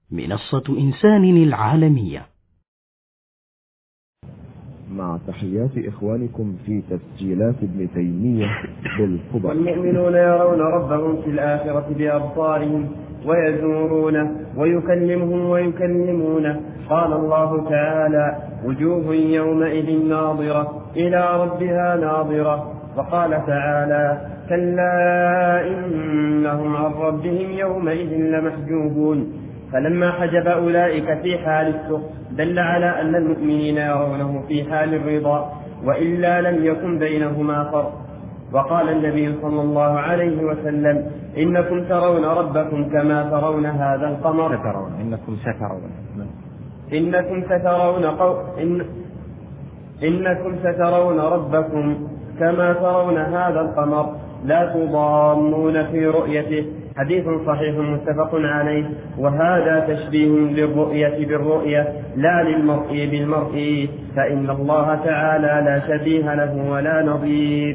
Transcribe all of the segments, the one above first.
منصة إنسان العالمية. مع تحيات إخوانكم في تسجيلات ابن تيمية بالقبر. والمؤمنون يرون ربهم في الآخرة بأبصارهم ويزورونه ويكلمهم ويكلمونه. قال الله تعالى: وجوه يومئذ ناظرة إلى ربها ناظرة. وقال تعالى: كلا إنهم عن ربهم يومئذ لمحجوبون. فلما حجب أولئك في حال السخط دل على أن المؤمنين يرونه في حال الرضا، وإلا لم يكن بينهما فرق. وقال النبي صلى الله عليه وسلم: إنكم ترون ربكم كما ترون هذا القمر. إنكم سترون ربكم كما ترون هذا القمر لا تضامون في رؤيته. حديث صحيح متفق عليه. وهذا تشبيه للرؤية بالرؤية لا للمرء بالمرء، فإن الله تعالى لا شبيه له ولا نظير.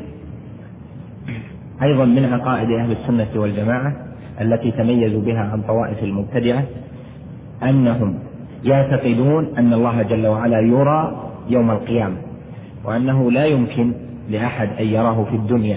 أيضا من عقائد أهل السنة والجماعة التي تميزوا بها عن طوائف المبتدعة أنهم يعتقدون أن الله جل وعلا يرى يوم القيامة، وأنه لا يمكن لأحد أن يراه في الدنيا،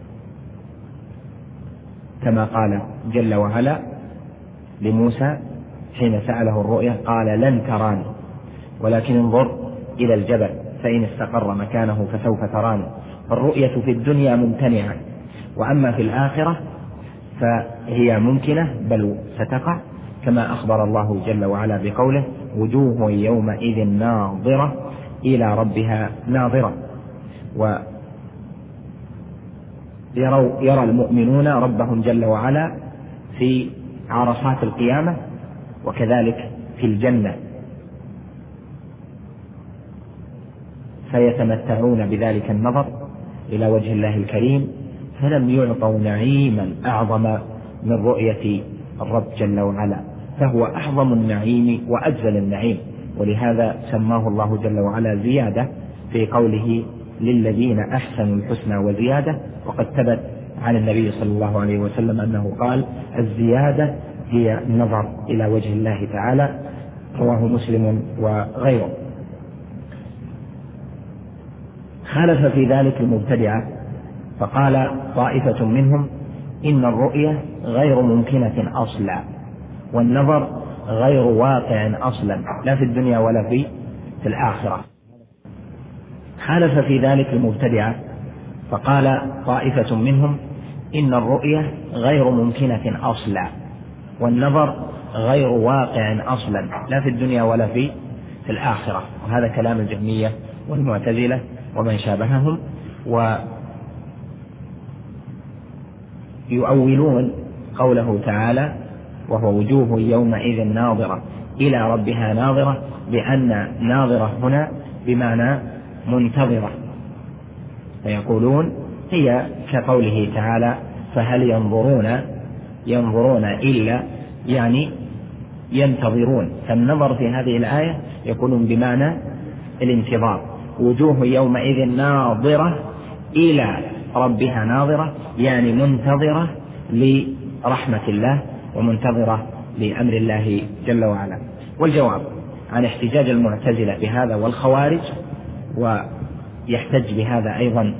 كما قال جل وعلا لموسى حين سأله الرؤيا قال: لن تراني ولكن انظر إلى الجبل فإن استقر مكانه فسوف تراني. فالرؤية في الدنيا ممتنعة، وأما في الآخرة فهي ممكنة بل ستقع، كما أخبر الله جل وعلا بقوله: وجوه يومئذ ناظرة إلى ربها ناظرة. يرى المؤمنون ربهم جل وعلا في عرصات القيامة، وكذلك في الجنة، فيتمتعون بذلك النظر إلى وجه الله الكريم، فلم يعطوا نعيما أعظم من رؤية الرب جل وعلا، فهو أعظم النعيم وأجزل النعيم. ولهذا سماه الله جل وعلا زيادة في قوله: للذين أحسنوا الحسنى وزيادة. وقد ثبت عن النبي صلى الله عليه وسلم أنه قال: الزيادة هي النظر إلى وجه الله تعالى. رواه مسلم وغيره. خالف في ذلك المبتدعة فقال طائفة منهم: إن الرؤية غير ممكنة أصلا، والنظر غير واقع أصلا، لا في الدنيا ولا في الآخرة. خالف في ذلك المبتدعة فقال طائفة منهم: إن الرؤية غير ممكنة أصلا، والنظر غير واقع أصلا، لا في الدنيا ولا في الآخرة. وهذا كلام الجهمية والمعتزلة ومن شابههم، ويؤولون قوله تعالى: وهو وجوه يومئذ ناظرة إلى ربها ناظرة، بأن ناظرة هنا بمعنى منتظرة، فيقولون هي كقوله تعالى: فهل ينظرون إلا، يعني ينتظرون. فالنظر في هذه الآية يكون بمعنى الانتظار. وجوه يومئذ ناظرة إلى ربها ناظرة، يعني منتظرة لرحمة الله ومنتظرة لأمر الله جل وعلا. والجواب عن احتجاج المعتزلة بهذا والخوارج، ويحتج بهذا أيضا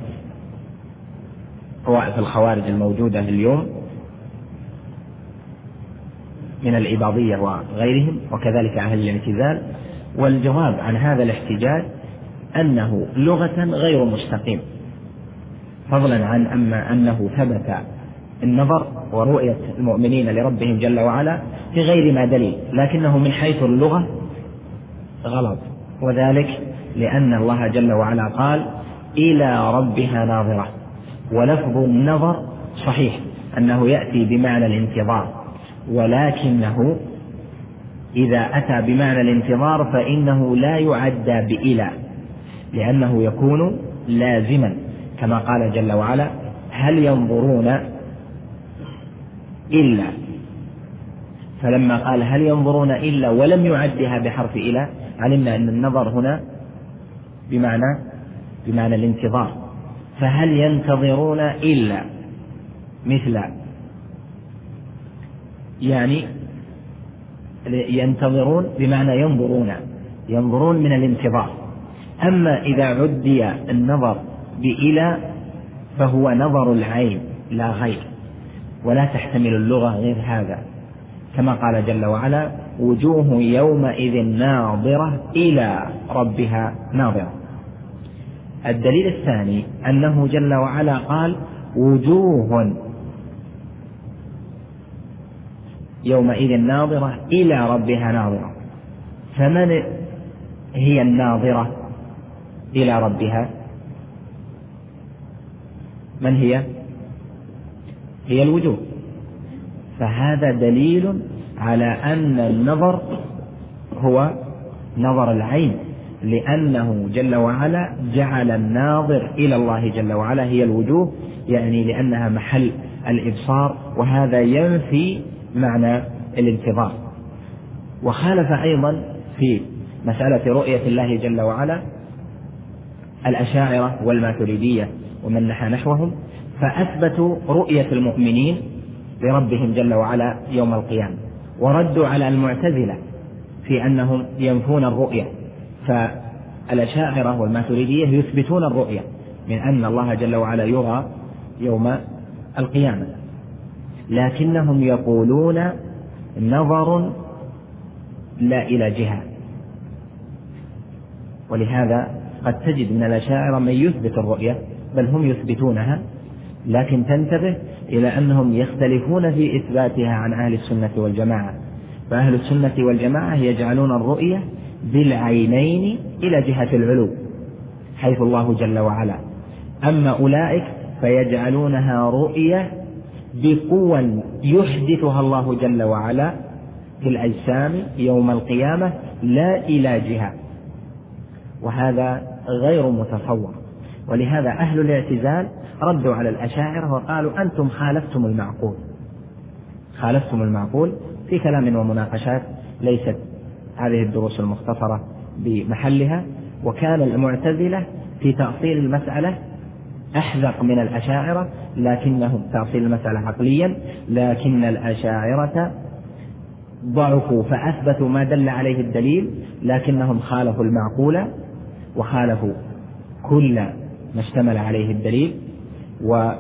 طوائف الخوارج الموجودة اليوم من العباضية وغيرهم، وكذلك أهل الاعتزال. والجواب عن هذا الاحتجاج أنه لغة غير مستقيم، فضلا عن أنه ثبت النظر ورؤية المؤمنين لربهم جل وعلا في غير ما دليل، لكنه من حيث اللغة غلط. وذلك لأن الله جل وعلا قال: إلى ربها ناظرة، ولفظ النظر صحيح أنه يأتي بمعنى الانتظار، ولكنه إذا أتى بمعنى الانتظار فإنه لا يعدى بإلى، لأنه يكون لازما، كما قال جل وعلا: هل ينظرون إلا. فلما قال هل ينظرون إلا ولم يعدها بحرف إلى، علمنا أن النظر هنا بمعنى الانتظار. فهل ينتظرون إلا مثل، يعني ينتظرون بمعنى ينظرون من الانتظار. أما إذا عدي النظر بإلى فهو نظر العين لا غير، ولا تحتمل اللغة غير هذا، كما قال جل وعلا: وجوه يومئذ ناظرة إلى ربها ناظرة. الدليل الثاني أنه جل وعلا قال: وجوه يومئذ ناظرة إلى ربها ناظرة. فمن هي الناظرة إلى ربها؟ من هي الوجوه. فهذا دليل على أن النظر هو نظر العين، لأنه جل وعلا جعل الناظر إلى الله جل وعلا هي الوجوه، يعني لأنها محل الإبصار، وهذا ينفي معنى الانتظار. وخالف أيضا في مسألة رؤية الله جل وعلا الأشاعرة والماتريدية ومن نحى نحوهم، فأثبتوا رؤية المؤمنين لربهم جل وعلا يوم القيامة، وردوا على المعتزلة في أنهم ينفون الرؤية. فالأشاعرة والماتريدية يثبتون الرؤية من أن الله جل وعلا يرى يوم القيامة، لكنهم يقولون نظر لا إلى جهة. ولهذا قد تجد من الأشاعرة من يثبت الرؤية، بل هم يثبتونها، لكن تنتبه إلى أنهم يختلفون في إثباتها عن أهل السنة والجماعة. فأهل السنة والجماعة يجعلون الرؤية بالعينين إلى جهة العلو حيث الله جل وعلا، أما أولئك فيجعلونها رؤية بقوى يحدثها الله جل وعلا في الأجسام يوم القيامة لا إلى جهة، وهذا غير متصور. ولهذا أهل الاعتزال ردوا على الأشاعرة وقالوا: أنتم خالفتم المعقول في كلام ومناقشات ليست هذه الدروس المختصرة بمحلها. وكان المعتزلة في تأصيل المسألة أحذق من الأشاعرة، لكنهم تأصيل المسألة عقليا، لكن الأشاعرة ضعفوا فأثبتوا ما دل عليه الدليل، لكنهم خالفوا المعقول وخالفوا كل ما اشتمل عليه الدليل. وأما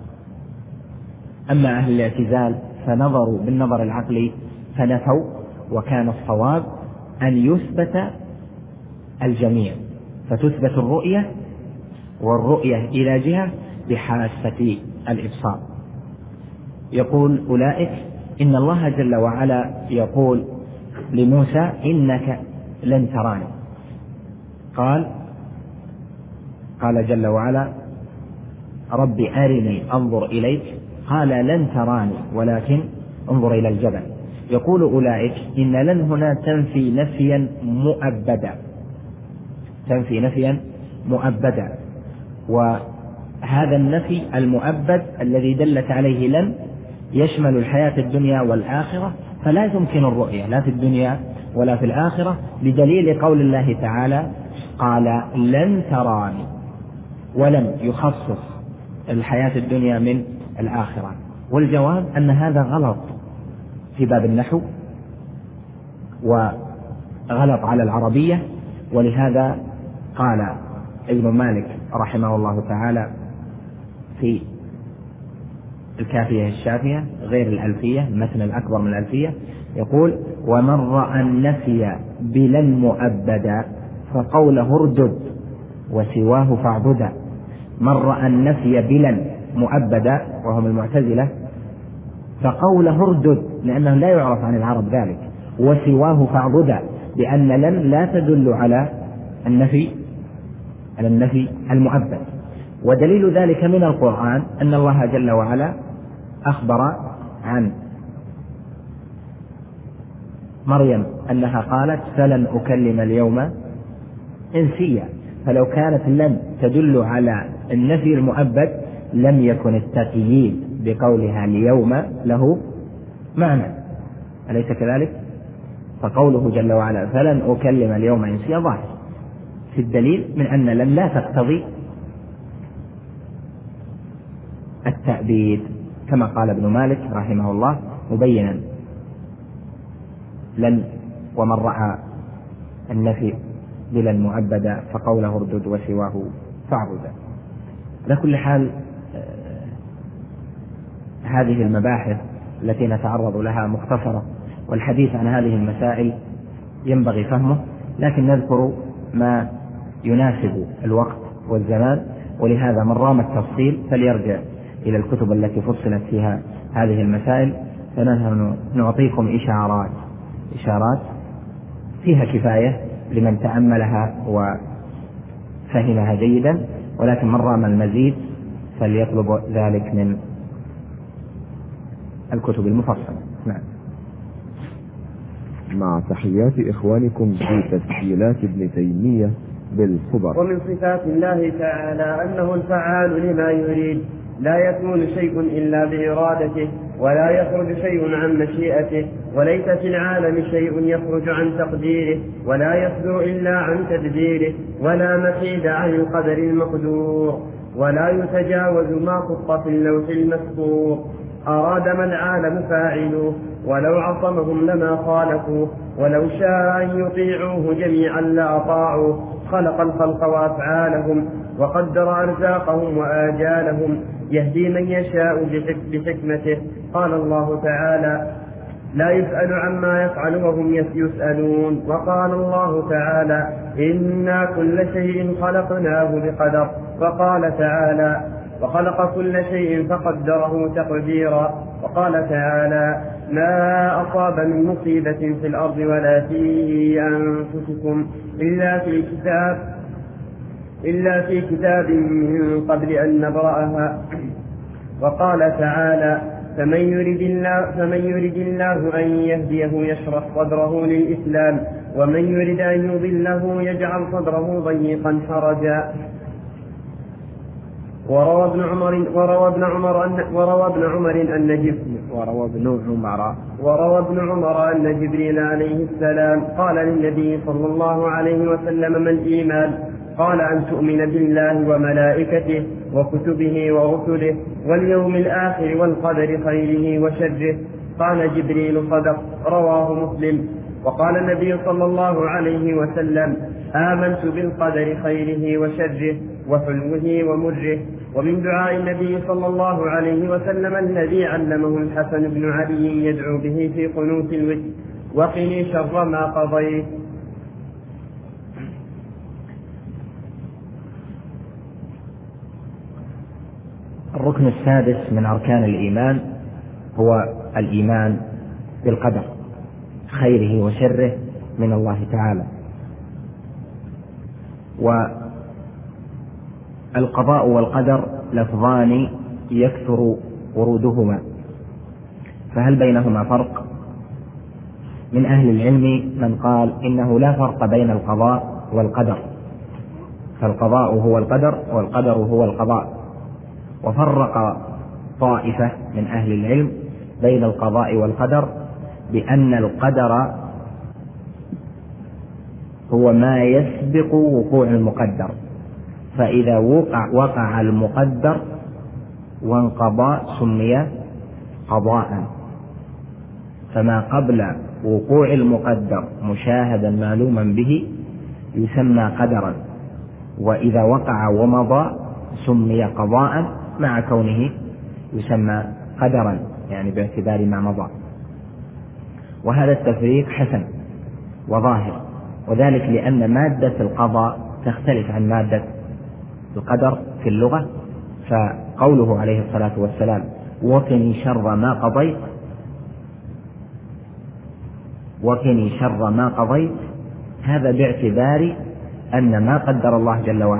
أهل الاعتزال فنظروا بالنظر العقلي فنفوا، وكان الصواب أن يثبت الجميع، فتثبت الرؤية والرؤية إلى جهة بحاسة الإبصار. يقول أولئك إن الله جل وعلا يقول لموسى: إنك لن تراني. قال جل وعلا: رب أرني أنظر إليك، قال: لن تراني ولكن انظر إلى الجبل. يقول أولئك إن لن هنا تنفي نفيا مؤبدا، وهذا النفي المؤبد الذي دلت عليه لن يشمل الحياة الدنيا والآخرة، فلا تمكن الرؤية لا في الدنيا ولا في الآخرة، بدليل قول الله تعالى: قال لن تراني، ولم يخصص الحياة الدنيا من الآخرة. والجواب أن هذا غلط في باب النحو وغلط على العربية. ولهذا قال ابن مالك رحمه الله تعالى في الكافية الشافية غير الألفية، المتن الأكبر من الألفية، يقول: ومن رأى النفي بلن مؤبدا فقوله اردد وسواه فاعبدا. من رأى النفي بلن مؤبدا وهم المعتزلة فقوله اردد، لأنه لا يعرف عن العرب ذلك، وسواه فاعبدا، لأن لن لا تدل على النفي المؤبد. ودليل ذلك من القرآن أن الله جل وعلا أخبر عن مريم أنها قالت: فلن أكلم اليوم إنسيا. فلو كانت لن تدل على النفي المؤبد لم يكن التقييد بقولها اليوم له معنى، أليس كذلك؟ فقوله جل وعلا فلن أكلم اليوم إنسيا ظاهر في الدليل من أن لن لا تقتضي التأبيد، كما قال ابن مالك رحمه الله مبينا لن، ومن رأى النفي بلا المعبد فقوله اردد وسواه فاعبدا. على كل حال هذه المباحث التي نتعرض لها مختصرة، والحديث عن هذه المسائل ينبغي فهمه، لكن نذكر ما يناسب الوقت والزمان، ولهذا من رام التفصيل فليرجع إلى الكتب التي فصلت فيها هذه المسائل، فنحن نعطيكم إشارات فيها كفاية لمن تأملها وفهمها جيدا، ولكن من رام المزيد فليطلب ذلك من الكتب المفصلة. نعم. مع تحيات إخوانكم في تسجيلات ابن تيمية بالخبر. ومن صفات الله تعالى أنه الفعال لما يريد، لا يكون شيء إلا بإرادته، ولا يخرج شيء عن مشيئته، وليس في العالم شيء يخرج عن تقديره، ولا يصدر إلا عن تدبيره، ولا محيد عن القدر المقدور، ولا يتجاوز ما خط في اللوح المسطور. أراد ما العالم فاعلوه، ولو عصمهم لما خالفوه، ولو شاء أن يطيعوه جميعا لأطاعوه. خلق الخلق وأفعالهم، وقدر أرزاقهم وآجالهم، يهدي من يشاء بحكمته. قال الله تعالى: لا يسأل عما يفعل وهم يسألون. وقال الله تعالى: إنا كل شيء خلقناه بقدر. وقال تعالى: وخلق كل شيء فقدره تقديرا. وقال تعالى: ما أصاب من مصيبة في الأرض ولا في أنفسكم إلا في كتاب من قبل أن نبرأها. وقال تعالى: فمن يرد الله أن يهديه يشرح صدره للإسلام، ومن يرد أن يضله يجعل صدره ضيقا حرجا. وروى ابن عمر أن جبريل عليه السلام قال للنبي صلى الله عليه وسلم: ما الإيمان؟ قال: أن تؤمن بالله وملائكته وكتبه ورسله واليوم الآخر والقدر خيره وشره. قال جبريل: صدق. رواه مسلم. وقال النبي صلى الله عليه وسلم: آمنت بالقدر خيره وشره وحلوه ومره. ومن دعاء النبي صلى الله عليه وسلم الذي علمه الحسن بن علي يدعو به في قنوت الوتر: وقني شر ما قضيت. الركن السادس من أركان الإيمان هو الإيمان بالقدر خيره وشره من الله تعالى. والقضاء والقدر لفظان يكثر ورودهما، فهل بينهما فرق؟ من أهل العلم من قال إنه لا فرق بين القضاء والقدر، فالقضاء هو القدر والقدر هو القضاء. وفرق طائفة من أهل العلم بين القضاء والقدر بأن القدر هو ما يسبق وقوع المقدر، فإذا وقع المقدر وانقضى سمي قضاء، فما قبل وقوع المقدر مشاهدا معلوما به يسمى قدرا، وإذا وقع ومضى سمي قضاء مع كونه يسمى قدرا، يعني باعتبار ما مضى. وهذا التفريق حسن وظاهر، وذلك لأن مادة القضاء تختلف عن مادة القدر في اللغة. فقوله عليه الصلاة والسلام: وقني شر ما قضيت، وقني شر ما قضيت، هذا باعتبار أن ما قدر الله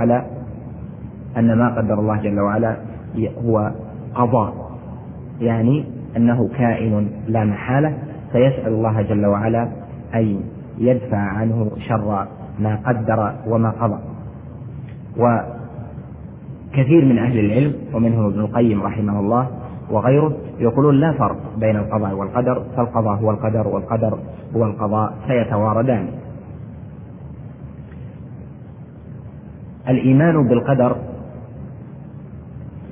جل وعلا هو قضاء، يعني أنه كائن لا محالة، فيسأل الله جل وعلا أن يدفع عنه شر ما قدر وما قضى. وكثير من أهل العلم ومنهم ابن القيم رحمه الله وغيره يقولون لا فرق بين القضاء والقدر، فالقضاء هو القدر والقدر هو القضاء، فيتواردان. الإيمان بالقدر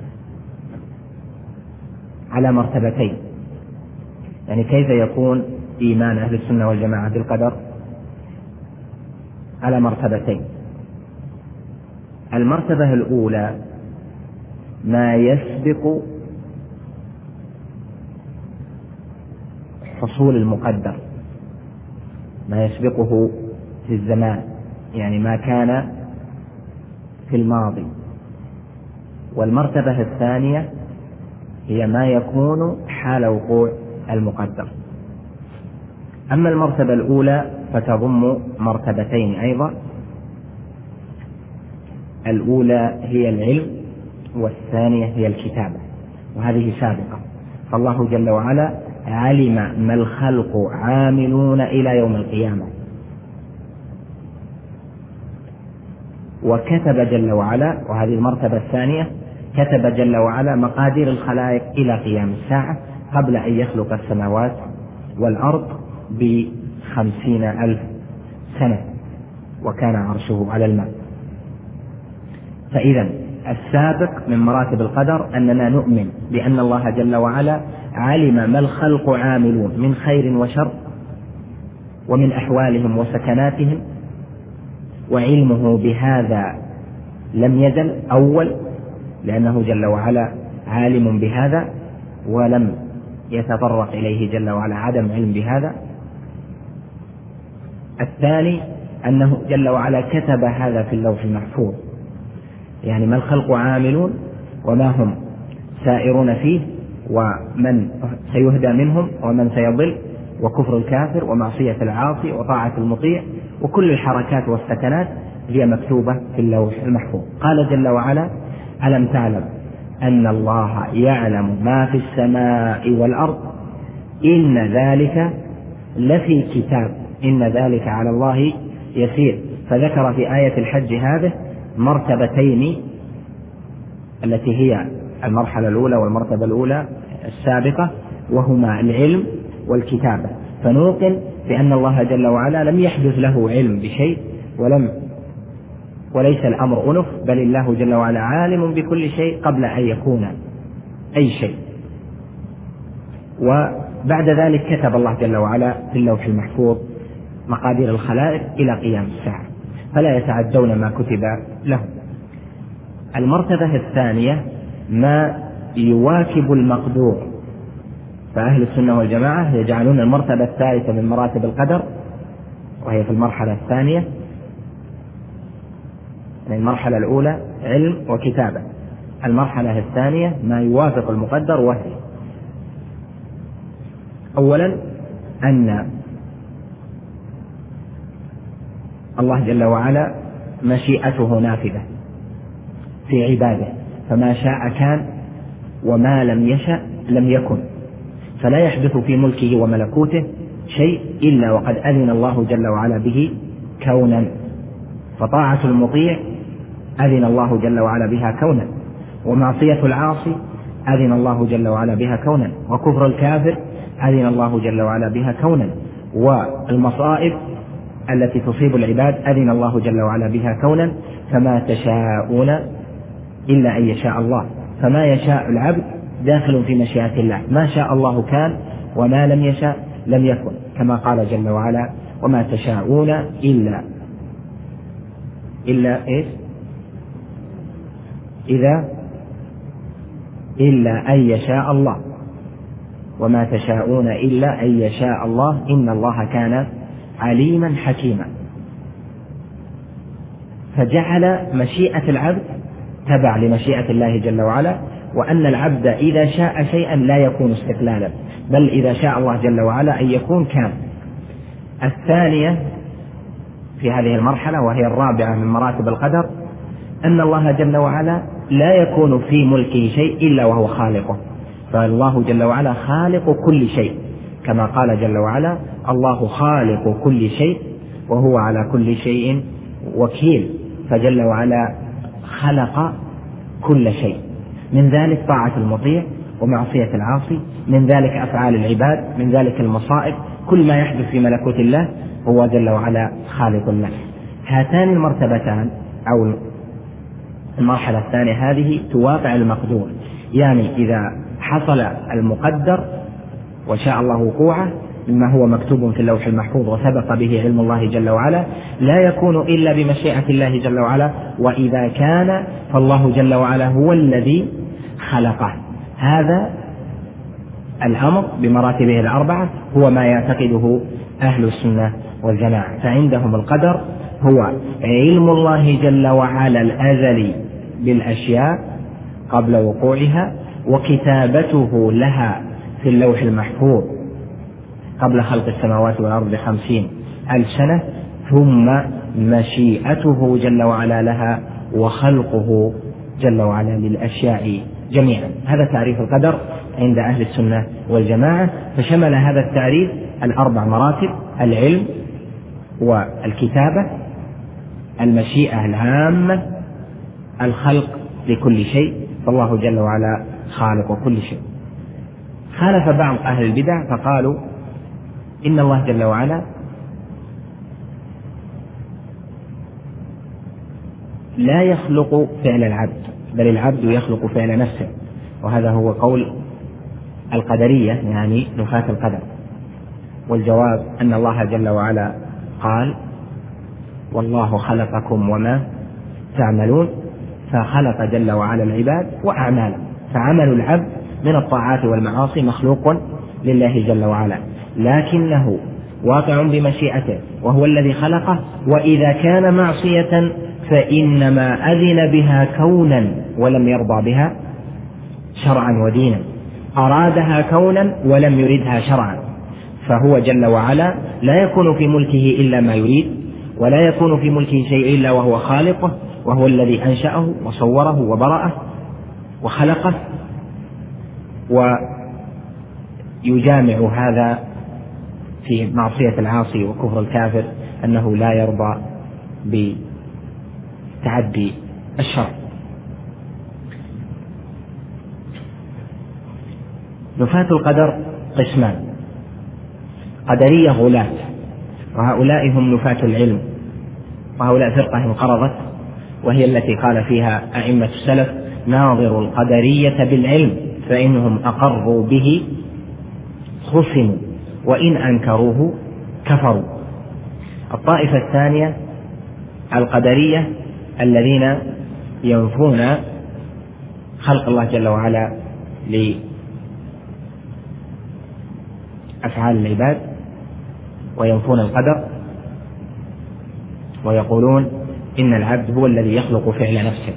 على مرتبتين، يعني كيف يكون إيمان أهل السنة والجماعة بالقدر على مرتبتين. المرتبة الأولى ما يسبق حصول المقدر، ما يسبقه في الزمان، يعني ما كان في الماضي. والمرتبة الثانية هي ما يكون حال وقوع المقدر. أما المرتبة الأولى فتضم مرتبتين أيضا، الأولى هي العلم والثانية هي الكتابة، وهذه سابقة. فالله جل وعلا علم ما الخلق عاملون إلى يوم القيامة، وكتب جل وعلا، وهذه المرتبة الثانية، كتب جل وعلا مقادير الخلائق إلى قيام الساعة قبل أن يخلق السماوات والأرض ب50,000 سنة، وكان عرشه على الماء. فإذا السابق من مراتب القدر أننا نؤمن بأن الله جل وعلا علم ما الخلق عاملون من خير وشر، ومن أحوالهم وسكناتهم، وعلمه بهذا لم يزل أول، لأنه جل وعلا عالم بهذا ولم يتطرق إليه جل وعلا عدم علم بهذا. الثاني أنه جل وعلا كتب هذا في اللوح المحفوظ، يعني ما الخلق عاملون وما هم سائرون فيه، ومن سيهدى منهم ومن سيضل، وكفر الكافر ومعصية العاصي وطاعة المطيع، وكل الحركات والسكنات هي مكتوبة في اللوح المحفوظ. قال جل وعلا: ألم تعلم أن الله يعلم ما في السماء والأرض إن ذلك لفي كتاب إن ذلك على الله يسير. فذكر في آية الحج هذه مرتبتين، التي هي المرحلة الأولى والمرتبة الأولى السابقة، وهما العلم والكتابة. فنوقن بأن الله جل وعلا لم يحدث له علم بشيء وليس الأمر أنف، بل الله جل وعلا عالم بكل شيء قبل أن يكون أي شيء. وبعد ذلك كتب الله جل وعلا في اللوح المحفوظ مقادير الخلائق إلى قيام الساعة، فلا يتعدون ما كتب لهم. المرتبة الثانية ما يواكب المقدور، فأهل السنة والجماعة يجعلون المرتبة الثالثة من مراتب القدر، وهي في المرحلة الثانية، يعني المرحلة الأولى علم وكتابة، المرحلة الثانية ما يوافق المقدر، وهي أولا أن الله جل وعلا مشيئته نافذة في عباده، فما شاء كان وما لم يشأ لم يكن، فلا يحدث في ملكه وملكوته شيء إلا وقد أذن الله جل وعلا به كونا. فطاعة المطيع أذن الله جل وعلا بها كونا، ومعصية العاصي أذن الله جل وعلا بها كونا، وكفر الكافر أذن الله جل وعلا بها كونا، والمصائب التي تصيب العباد أذن الله جل وعلا بها كونا. فما تشاءون إلا أن يشاء الله، فما يشاء العبد داخل في مشيئة الله، ما شاء الله كان وما لم يشاء لم يكن، كما قال جل وعلا: وما تشاءون إلا إيش؟ إلا أن يشاء الله، وما تشاءون إلا أن يشاء الله إن الله كان عليما حكيما. فجعل مشيئة العبد تبع لمشيئة الله جل وعلا، وأن العبد إذا شاء شيئا لا يكون استقلالا، بل إذا شاء الله جل وعلا أن يكون كان. الثانية في هذه المرحلة وهي الرابعة من مراتب القدر أن الله جل وعلا لا يكون في ملكه شيء إلا وهو خالقه، فالله جل وعلا خالق كل شيء، كما قال جل وعلا: الله خالق كل شيء وهو على كل شيء وكيل. فجل وعلا خلق كل شيء، من ذلك طاعة المطيع ومعصية العاصي، من ذلك أفعال العباد، من ذلك المصائب، كل ما يحدث في ملكوت الله هو جل وعلا خالق له. هاتان المرتبتان أو المرحلة الثانية هذه توافع المقدور، يعني إذا حصل المقدر وشاء الله وقوعه مما هو مكتوب في اللوح المحفوظ وسبق به علم الله جل وعلا لا يكون إلا بمشيئة الله جل وعلا، وإذا كان فالله جل وعلا هو الذي خلقه. هذا الأمر بمراتبه الأربعة هو ما يعتقده أهل السنة والجماعة، فعندهم القدر هو علم الله جل وعلا الأزلي بالأشياء قبل وقوعها، وكتابته لها في اللوح المحفوظ قبل خلق السماوات والأرض 50,000 سنة، ثم مشيئته جل وعلا لها وخلقه جل وعلا للأشياء جميعا. هذا تعريف القدر عند أهل السنة والجماعة، فشمل هذا التعريف الأربع مراتب: العلم والكتابة، المشيئة العامة، الخلق لكل شيء، فالله جل وعلا خالق كل شيء. خالف بعض أهل البدع فقالوا إن الله جل وعلا لا يخلق فعل العبد، بل العبد يخلق فعل نفسه، وهذا هو قول القدرية يعني نفاة القدر. والجواب أن الله جل وعلا قال: والله خلقكم وما تعملون، فخلق جل وعلا العباد وأعمالهم، فعمل العبد من الطاعات والمعاصي مخلوق لله جل وعلا، لكنه واقع بمشيئته وهو الذي خلقه، وإذا كان معصية فإنما أذن بها كونا ولم يرضى بها شرعا ودينا، أرادها كونا ولم يردها شرعا، فهو جل وعلا لا يكون في ملكه إلا ما يريد، ولا يكون في ملكه شيء إلا وهو خالقه، وهو الذي أنشأه وصوره وبرأه وخلقه. ويجامع هذا في معصية العاصي وكفر الكافر أنه لا يرضى بتعدي الشرع. نفاة القدر قسمان: قدرية غلاة، وهؤلاء هم نفاة العلم، وهؤلاء فرقة انقرضت، وهي التي قال فيها أئمة السلف: ناظر القدرية بالعلم فإنهم أقروا به خصموا وإن أنكروه كفروا. الطائفة الثانية القدرية الذين ينفون خلق الله جل وعلا لأفعال العباد وينفون القدر، ويقولون إن العبد هو الذي يخلق فعل نفسه.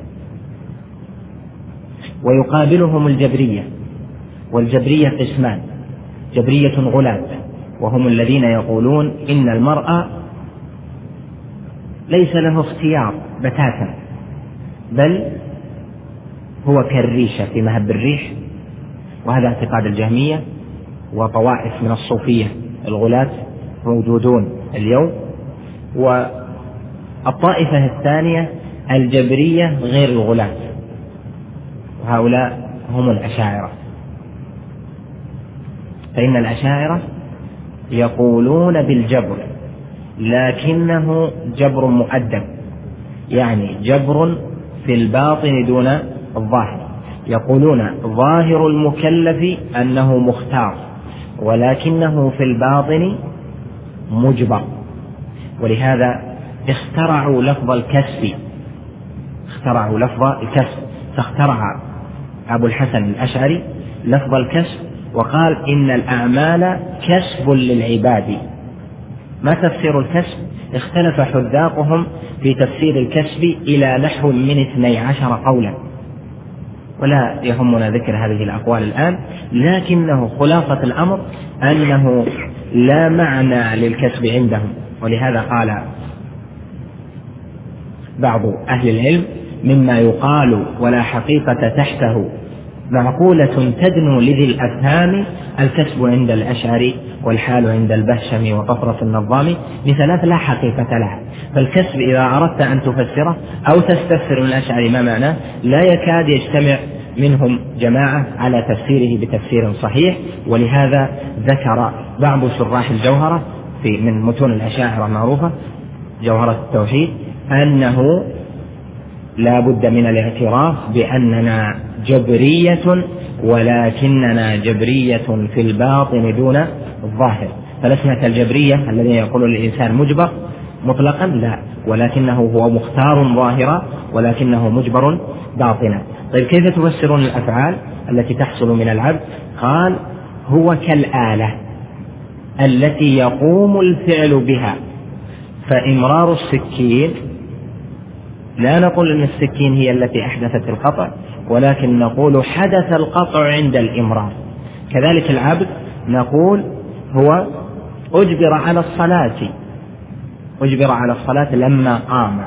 ويقابلهم الجبرية، والجبرية قسمان: جبرية غلاة، وهم الذين يقولون إن المرء ليس له اختيار بتاتا، بل هو كالريشة في مهب الريح، وهذا اعتقاد الجهمية وطوائف من الصوفية الغلاة موجودون اليوم. والطائفة الثانية الجبرية غير الغلاة، وهؤلاء هم الأشاعرة، فإن الأشاعرة يقولون بالجبر لكنه جبر مؤدب، يعني جبر في الباطن دون الظاهر. يقولون ظاهر المكلف أنه مختار، ولكنه في الباطن مجبر، ولهذا اخترعوا لفظ الكسب، فاخترع أبو الحسن الأشعري لفظ الكسب وقال إن الأعمال كسب للعباد. ما تفسير الكسب؟ اختلف حذاقهم في تفسير الكسب إلى نحو من 12 قولا، ولا يهمنا ذكر هذه الأقوال الآن، لكنه خلاصة الأمر أنه لا معنى للكسب عندهم. ولهذا قال بعض أهل العلم مما يقال ولا حقيقة تحته معقولة تدنو لذي الأفهام: الكسب عند الأشعري والحال عند البهشم وطفرة النظام بثلاث لا حقيقة لها. فالكسب إذا أردت أن تفسره أو تستفسر من الأشعري ما معناه لا يكاد يجتمع منهم جماعة على تفسيره بتفسير صحيح. ولهذا ذكر بعض شراح الجوهرة من متون الأشاعرة معروفة جوهرة التوحيد أنه لا بد من الاعتراف بأننا جبرية، ولكننا جبرية في الباطن دون الظاهر، فلسنا كالجبرية الذين يقولون الإنسان مجبر مطلقا، لا، ولكنه هو مختار ظاهرا ولكنه مجبر باطنا. طيب كيف تفسرون الأفعال التي تحصل من العبد؟ قال هو كالآلة التي يقوم الفعل بها. فإمرار السكين لا نقول أن السكين هي التي أحدثت القطع، ولكن نقول حدث القطع عند الإمرار. كذلك العبد نقول هو أجبر على الصلاة لما قام،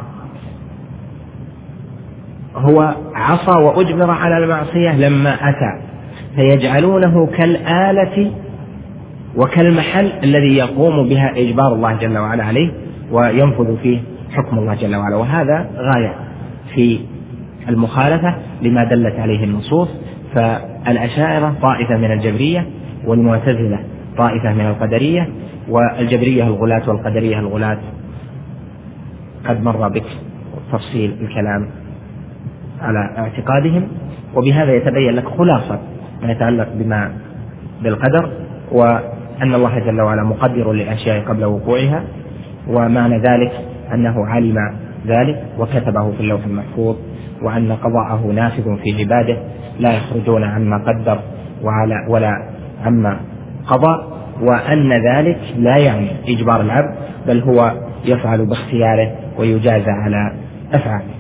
هو عصى وأجبر على المعصية لما أتى، فيجعلونه كالآلة وكالمحل الذي يقوم بها إجبار الله جل وعلا عليه وينفذ فيه حكم الله جل وعلا. وهذا غاية في المخالفة لما دلت عليه النصوص. فالأشاعرة طائفة من الجبرية، والمعتزلة طائفة من القدرية، والجبرية الغلاة والقدرية الغلاة قد مر بك تفصيل الكلام على اعتقادهم. وبهذا يتبين لك خلاصة ما يتعلق بالقدر، وأن الله جل وعلا مقدر للأشياء قبل وقوعها، ومعنى ذلك أنه علم ذلك وكتبه في اللوح المحفوظ، وأن قضاءه نافذ في عباده لا يخرجون عما قدر ولا عما قضى، وأن ذلك لا يعني إجبار العبد، بل هو يفعل باختياره ويجازى على أفعاله.